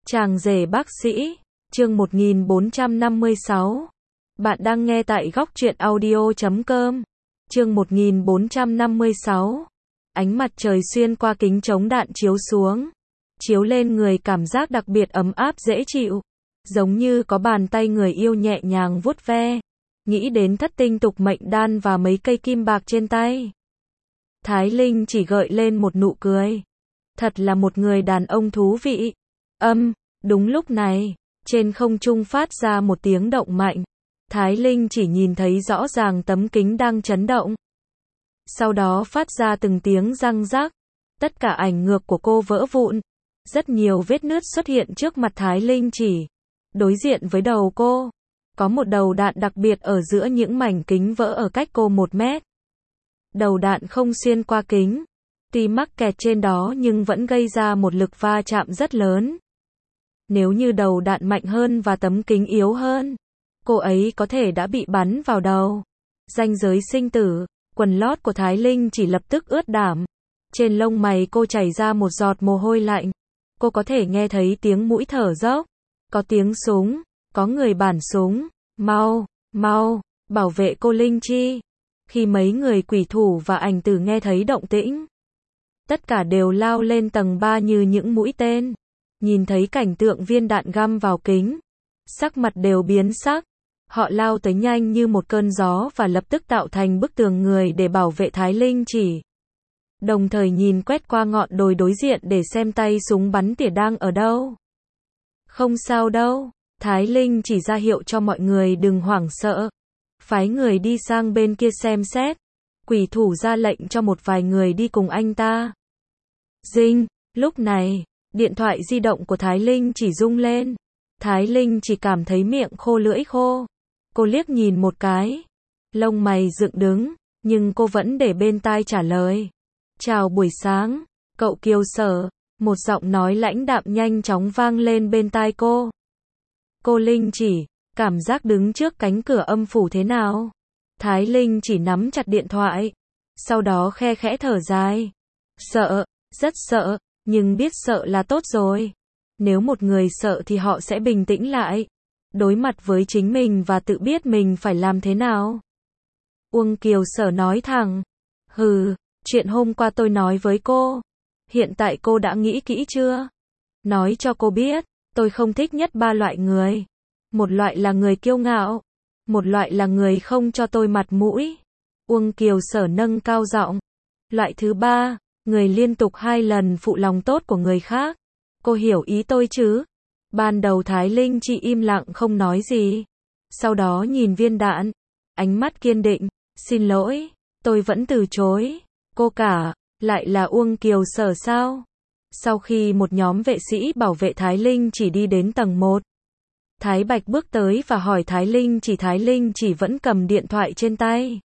Chàng rể bác sĩ, chương 1456. Bạn đang nghe tại góc truyện audio.com. Chương 1456. Ánh mặt trời xuyên qua kính chống đạn chiếu xuống, chiếu lên người cảm giác đặc biệt ấm áp dễ chịu, giống như có bàn tay người yêu nhẹ nhàng vuốt ve. Nghĩ đến thất tinh tục mệnh đan và mấy cây kim bạc trên tay, Thái Linh chỉ gợi lên một nụ cười. Thật là một người đàn ông thú vị. Đúng lúc này, trên không trung phát ra một tiếng động mạnh. Thái Linh chỉ nhìn thấy rõ ràng tấm kính đang chấn động. Sau đó phát ra từng tiếng răng rắc. Tất cả ảnh ngược của cô vỡ vụn. Rất nhiều vết nứt xuất hiện trước mặt Thái Linh chỉ. Đối diện với đầu cô, có một đầu đạn đặc biệt ở giữa những mảnh kính vỡ ở cách cô 1 mét. Đầu đạn không xuyên qua kính, tuy mắc kẹt trên đó nhưng vẫn gây ra một lực va chạm rất lớn. Nếu như đầu đạn mạnh hơn và tấm kính yếu hơn, cô ấy có thể đã bị bắn vào đầu. Ranh giới sinh tử, quần lót của Thái Linh chỉ lập tức ướt đẫm. Trên lông mày cô chảy ra một giọt mồ hôi lạnh. Cô có thể nghe thấy tiếng mũi thở dốc, có tiếng súng, có người bản súng. Mau, bảo vệ cô Linh Chi. Khi mấy người quỷ thủ và ảnh tử nghe thấy động tĩnh, tất cả đều lao lên tầng 3 như những mũi tên. Nhìn thấy cảnh tượng viên đạn găm vào kính, sắc mặt đều biến sắc. Họ lao tới nhanh như một cơn gió và lập tức tạo thành bức tường người để bảo vệ Thái Linh chỉ. Đồng thời nhìn quét qua ngọn đồi đối diện để xem tay súng bắn tỉa đang ở đâu. Không sao đâu, Thái Linh chỉ ra hiệu cho mọi người đừng hoảng sợ. Phái người đi sang bên kia xem xét. Quỷ thủ ra lệnh cho một vài người đi cùng anh ta. Dinh, lúc này, điện thoại di động của Thái Linh chỉ rung lên. Thái Linh chỉ cảm thấy miệng khô lưỡi khô. Cô liếc nhìn một cái, lông mày dựng đứng, nhưng cô vẫn để bên tai trả lời. Chào buổi sáng, cậu Kiều Sở. Một giọng nói lãnh đạm nhanh chóng vang lên bên tai cô. Cô Linh chỉ, cảm giác đứng trước cánh cửa âm phủ thế nào? Thái Linh chỉ nắm chặt điện thoại, sau đó khe khẽ thở dài. Sợ, rất sợ, nhưng biết sợ là tốt rồi. Nếu một người sợ thì họ sẽ bình tĩnh lại, đối mặt với chính mình và tự biết mình phải làm thế nào. Uông Kiều Sở nói thẳng. Chuyện hôm qua tôi nói với cô. Hiện tại cô đã nghĩ kỹ chưa? Nói cho cô biết, tôi không thích nhất 3 loại người. Một loại là người kiêu ngạo. Một loại là người không cho tôi mặt mũi. Uông Kiều Sở nâng cao giọng. Loại thứ 3, người liên tục 2 lần phụ lòng tốt của người khác. Cô hiểu ý tôi chứ? Ban đầu Thái Linh chỉ im lặng không nói gì. Sau đó nhìn viên đạn, ánh mắt kiên định. Xin lỗi, tôi vẫn từ chối. Cô cả, lại là Uông Kiều Sở sao? Sau khi một nhóm vệ sĩ bảo vệ Thái Linh chỉ đi đến tầng 1, Thái Bạch bước tới và hỏi Thái Linh chỉ vẫn cầm điện thoại trên tay.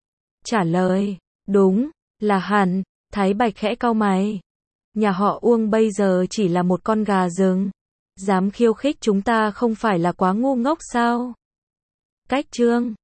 Trả lời, đúng, là hẳn. Thái Bạch khẽ cau mày. Nhà họ Uông bây giờ chỉ là một con gà rừng. Dám khiêu khích chúng ta không phải là quá ngu ngốc sao? Cách chương